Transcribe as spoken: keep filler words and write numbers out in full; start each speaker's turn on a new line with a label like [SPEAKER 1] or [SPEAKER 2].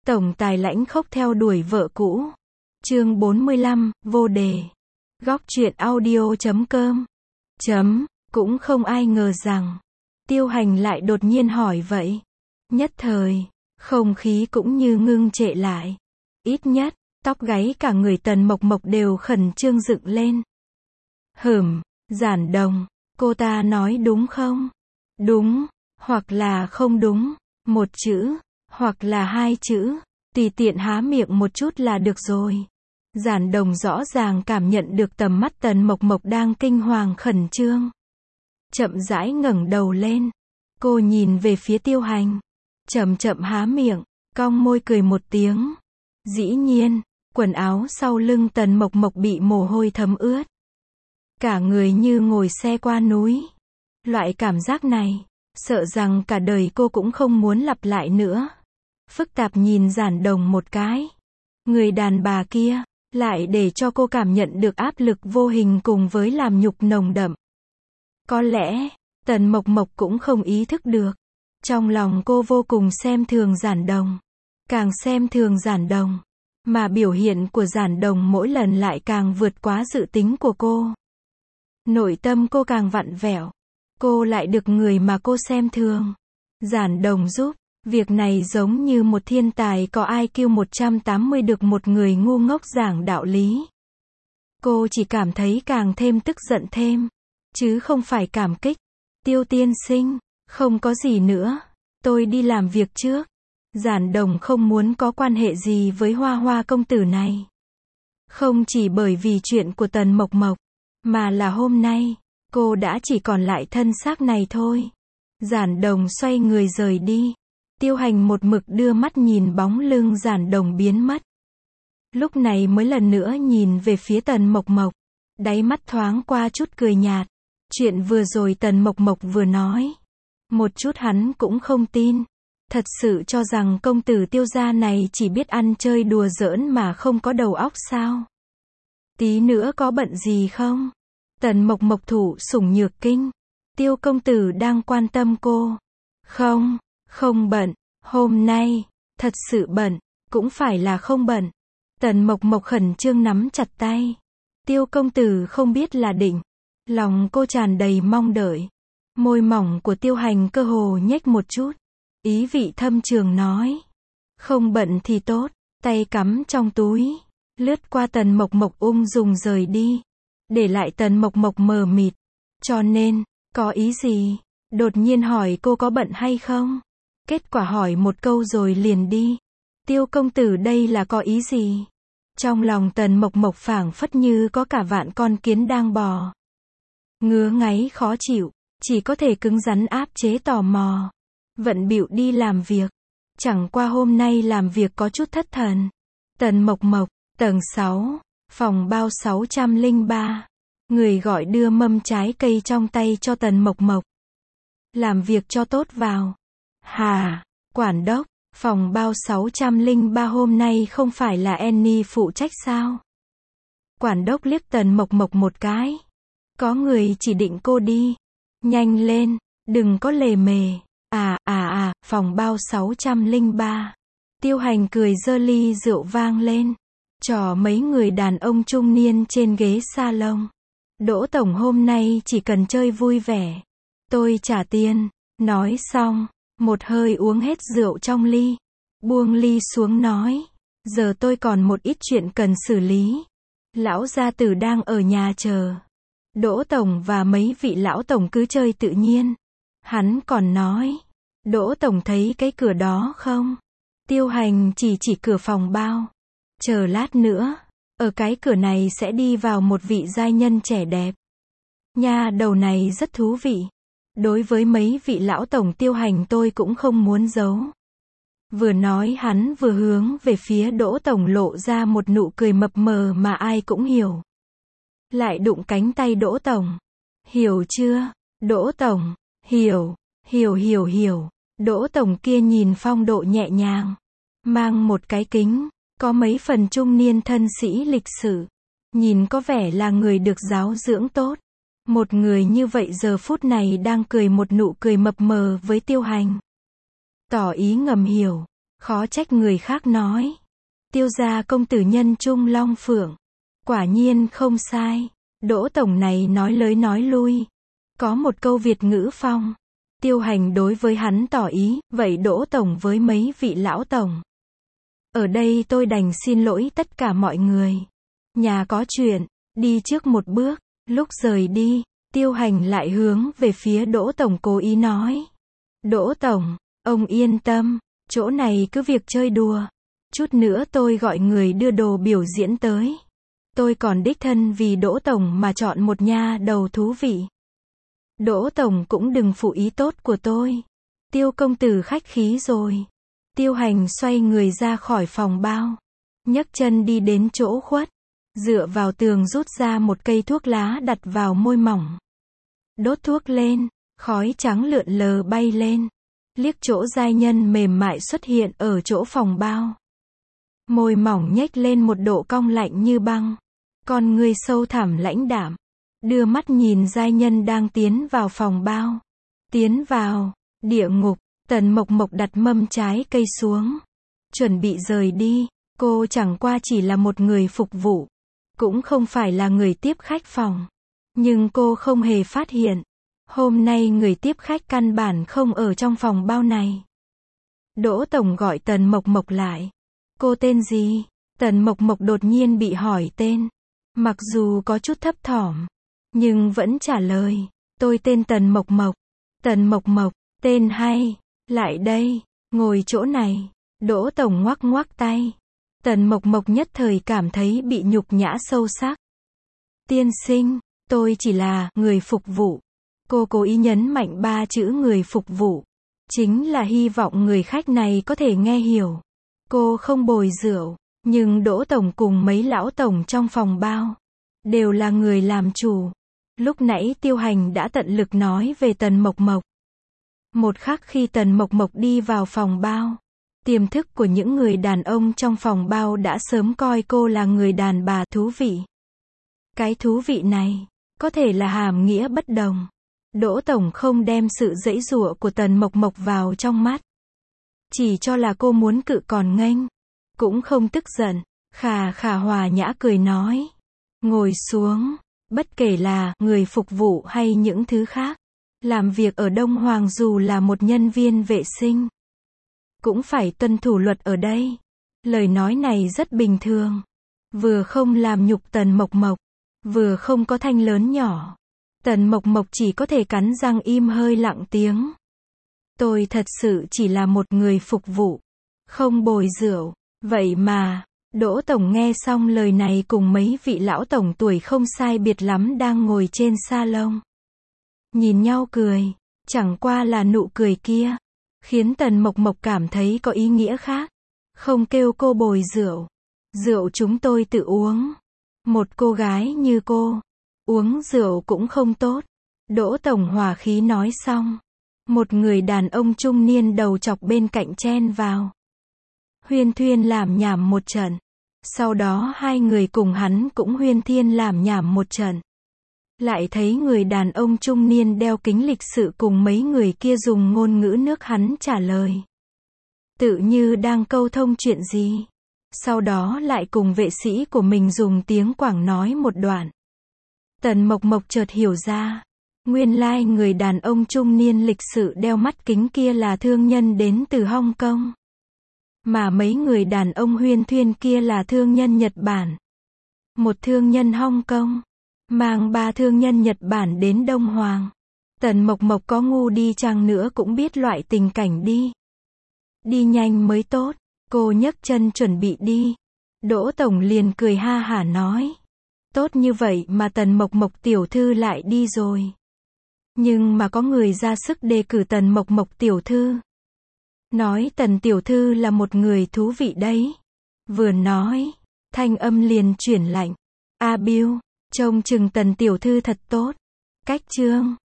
[SPEAKER 1] Tổng tài lãnh khốc theo đuổi vợ cũ. Chương bốn mươi lăm, vô đề. Góc truyện audio chấm com. Chấm, cũng không ai ngờ rằng, Tiêu Hành lại đột nhiên hỏi vậy. Nhất thời, không khí cũng như ngưng trệ lại. Ít nhất, tóc gáy cả người Tần Mộc Mộc đều khẩn trương dựng lên. Hửm, Giản Đồng, cô ta nói đúng không? Đúng, hoặc là không đúng, một chữ, hoặc là hai chữ, tùy tiện há miệng một chút là được rồi. Giản Đồng rõ ràng cảm nhận được tầm mắt Tần Mộc Mộc đang kinh hoàng khẩn trương. Chậm rãi ngẩng đầu lên. Cô nhìn về phía Tiêu Hành. Chậm chậm há miệng, cong môi cười một tiếng. Dĩ nhiên, quần áo sau lưng Tần Mộc Mộc bị mồ hôi thấm ướt. Cả người như ngồi xe qua núi. Loại cảm giác này, sợ rằng cả đời cô cũng không muốn lặp lại nữa. Phức tạp nhìn Giản Đồng một cái. Người đàn bà kia, lại để cho cô cảm nhận được áp lực vô hình cùng với làm nhục nồng đậm. Có lẽ, Tần Mộc Mộc cũng không ý thức được. Trong lòng cô vô cùng xem thường Giản Đồng. Càng xem thường Giản Đồng, mà biểu hiện của Giản Đồng mỗi lần lại càng vượt quá dự tính của cô. Nội tâm cô càng vặn vẹo. Cô lại được người mà cô xem thường. Giản Đồng giúp. Việc này giống như một thiên tài có I Q một trăm tám mươi được một người ngu ngốc giảng đạo lý. Cô chỉ cảm thấy càng thêm tức giận thêm, chứ không phải cảm kích. Tiêu tiên sinh, không có gì nữa, tôi đi làm việc trước. Giản Đồng không muốn có quan hệ gì với Hoa Hoa công tử này. Không chỉ bởi vì chuyện của Tần Mộc Mộc, mà là hôm nay, cô đã chỉ còn lại thân xác này thôi. Giản Đồng xoay người rời đi. Tiêu Hành một mực đưa mắt nhìn bóng lưng Giản Đồng biến mất. Lúc này mới lần nữa nhìn về phía Tần Mộc Mộc. Đáy mắt thoáng qua chút cười nhạt. Chuyện vừa rồi Tần Mộc Mộc vừa nói. Một chút hắn cũng không tin. Thật sự cho rằng công tử Tiêu gia này chỉ biết ăn chơi đùa giỡn mà không có đầu óc sao? Tí nữa có bận gì không? Tần Mộc Mộc thụ sủng nhược kinh. Tiêu công tử đang quan tâm cô. Không. Không bận, hôm nay, thật sự bận, cũng phải là không bận. Tần Mộc Mộc khẩn trương nắm chặt tay. Tiêu công tử không biết là định. Lòng cô tràn đầy mong đợi. Môi mỏng của Tiêu Hành cơ hồ nhếch một chút. Ý vị thâm trường nói. Không bận thì tốt, tay cắm trong túi. Lướt qua Tần Mộc Mộc ung dung rời đi. Để lại Tần Mộc Mộc mờ mịt. Cho nên, có ý gì? Đột nhiên hỏi cô có bận hay không? Kết quả hỏi một câu rồi liền đi. Tiêu công tử đây là có ý gì? Trong lòng Tần Mộc Mộc phảng phất như có cả vạn con kiến đang bò. Ngứa ngáy khó chịu, chỉ có thể cứng rắn áp chế tò mò. Vận bịu đi làm việc. Chẳng qua hôm nay làm việc có chút thất thần. Tần Mộc Mộc, tầng sáu, phòng bao sáu trăm lẻ ba. Người gọi đưa mâm trái cây trong tay cho Tần Mộc Mộc. Làm việc cho tốt vào. Hà, quản đốc, phòng bao sáu trăm lẻ ba hôm nay không phải là Annie phụ trách sao? Quản đốc liếc Tần Mộc Mộc một cái. Có người chỉ định cô đi. Nhanh lên, đừng có lề mề. À, à à, phòng bao sáu trăm lẻ ba. Tiêu Hành cười giơ ly rượu vang lên. Trò mấy người đàn ông trung niên trên ghế salon. Đỗ tổng hôm nay chỉ cần chơi vui vẻ. Tôi trả tiền. Nói xong. Một hơi uống hết rượu trong ly. Buông ly xuống nói. Giờ tôi còn một ít chuyện cần xử lý. Lão gia tử đang ở nhà chờ. Đỗ tổng và mấy vị lão tổng cứ chơi tự nhiên. Hắn còn nói. Đỗ tổng thấy cái cửa đó không? Tiêu Hành chỉ chỉ cửa phòng bao. Chờ lát nữa. Ở cái cửa này sẽ đi vào một vị giai nhân trẻ đẹp. Nha đầu này rất thú vị. Đối với mấy vị lão tổng Tiêu Hành tôi cũng không muốn giấu. Vừa nói hắn vừa hướng về phía Đỗ tổng lộ ra một nụ cười mập mờ mà ai cũng hiểu. Lại đụng cánh tay Đỗ tổng. Hiểu chưa? Đỗ tổng. Hiểu. Hiểu hiểu hiểu. Đỗ tổng kia nhìn phong độ nhẹ nhàng. Mang một cái kính. Có mấy phần trung niên thân sĩ lịch sự. Nhìn có vẻ là người được giáo dưỡng tốt. Một người như vậy giờ phút này đang cười một nụ cười mập mờ với Tiêu Hành. Tỏ ý ngầm hiểu. Khó trách người khác nói. Tiêu gia công tử nhân trung long phượng. Quả nhiên không sai. Đỗ tổng này nói lới nói lui. Có một câu Việt ngữ phong. Tiêu Hành đối với hắn tỏ ý, vậy Đỗ tổng với mấy vị lão tổng. Ở đây tôi đành xin lỗi tất cả mọi người. Nhà có chuyện, đi trước một bước. Lúc rời đi, Tiêu Hành lại hướng về phía Đỗ tổng cố ý nói. Đỗ tổng, ông yên tâm, chỗ này cứ việc chơi đùa. Chút nữa tôi gọi người đưa đồ biểu diễn tới. Tôi còn đích thân vì Đỗ tổng mà chọn một nha đầu thú vị. Đỗ tổng cũng đừng phụ ý tốt của tôi. Tiêu công tử khách khí rồi. Tiêu Hành xoay người ra khỏi phòng bao. Nhấc chân đi đến chỗ khuất. Dựa vào tường rút ra một cây thuốc lá đặt vào môi mỏng. Đốt thuốc lên, khói trắng lượn lờ bay lên. Liếc chỗ giai nhân mềm mại xuất hiện ở chỗ phòng bao. Môi mỏng nhếch lên một độ cong lạnh như băng. Con người sâu thẳm lãnh đạm. Đưa mắt nhìn giai nhân đang tiến vào phòng bao. Tiến vào, địa ngục, Tần Mộc Mộc đặt mâm trái cây xuống. Chuẩn bị rời đi, cô chẳng qua chỉ là một người phục vụ. Cũng không phải là người tiếp khách phòng. Nhưng cô không hề phát hiện. Hôm nay người tiếp khách căn bản không ở trong phòng bao này. Đỗ tổng gọi Tần Mộc Mộc lại. Cô tên gì? Tần Mộc Mộc đột nhiên bị hỏi tên. Mặc dù có chút thấp thỏm, nhưng vẫn trả lời. Tôi tên Tần Mộc Mộc. Tần Mộc Mộc, tên hay. Lại đây, ngồi chỗ này. Đỗ tổng ngoắc ngoắc tay. Tần Mộc Mộc nhất thời cảm thấy bị nhục nhã sâu sắc. Tiên sinh, tôi chỉ là người phục vụ. Cô cố ý nhấn mạnh ba chữ người phục vụ. Chính là hy vọng người khách này có thể nghe hiểu. Cô không bồi rượu, nhưng Đỗ tổng cùng mấy lão tổng trong phòng bao đều là người làm chủ. Lúc nãy Tiêu Hành đã tận lực nói về Tần Mộc Mộc. Một khắc khi Tần Mộc Mộc đi vào phòng bao, tiềm thức của những người đàn ông trong phòng bao đã sớm coi cô là người đàn bà thú vị. Cái thú vị này, có thể là hàm nghĩa bất đồng. Đỗ tổng không đem sự giãy giụa của Tần Mộc Mộc vào trong mắt. Chỉ cho là cô muốn cự còn nghênh. Cũng không tức giận. Khà khà hòa nhã cười nói. Ngồi xuống. Bất kể là người phục vụ hay những thứ khác. Làm việc ở Đông Hoàng dù là một nhân viên vệ sinh. Cũng phải tuân thủ luật ở đây. Lời nói này rất bình thường. Vừa không làm nhục Tần Mộc Mộc. Vừa không có thanh lớn nhỏ. Tần Mộc Mộc chỉ có thể cắn răng im hơi lặng tiếng. Tôi thật sự chỉ là một người phục vụ. Không bồi rượu. Vậy mà, Đỗ tổng nghe xong lời này cùng mấy vị lão tổng tuổi không sai biệt lắm đang ngồi trên salon. Nhìn nhau cười. Chẳng qua là nụ cười kia. Khiến Tần Mộc Mộc cảm thấy có ý nghĩa khác. Không kêu cô bồi rượu. Rượu chúng tôi tự uống. Một cô gái như cô. Uống rượu cũng không tốt. Đỗ tổng hòa khí nói xong. Một người đàn ông trung niên đầu chọc bên cạnh chen vào. Huyên thuyên làm nhảm một trận. Sau đó hai người cùng hắn cũng huyên thiên làm nhảm một trận. Lại thấy người đàn ông trung niên đeo kính lịch sự cùng mấy người kia dùng ngôn ngữ nước hắn trả lời. Tự như đang câu thông chuyện gì. Sau đó lại cùng vệ sĩ của mình dùng tiếng Quảng nói một đoạn. Tần Mộc Mộc chợt hiểu ra. Nguyên lai like người đàn ông trung niên lịch sự đeo mắt kính kia là thương nhân đến từ Hong Kong. Mà mấy người đàn ông huyên thuyên kia là thương nhân Nhật Bản. Một thương nhân Hong Kong. Mang ba thương nhân Nhật Bản đến Đông Hoàng. Tần Mộc Mộc có ngu đi chăng nữa cũng biết loại tình cảnh đi. Đi nhanh mới tốt. Cô nhấc chân chuẩn bị đi. Đỗ tổng liền cười ha hả nói. Tốt như vậy mà Tần Mộc Mộc tiểu thư lại đi rồi. Nhưng mà có người ra sức đề cử Tần Mộc Mộc tiểu thư. Nói Tần tiểu thư là một người thú vị đấy. Vừa nói, thanh âm liền chuyển lạnh. A Bill, trông chừng Tần tiểu thư thật tốt. Cách chương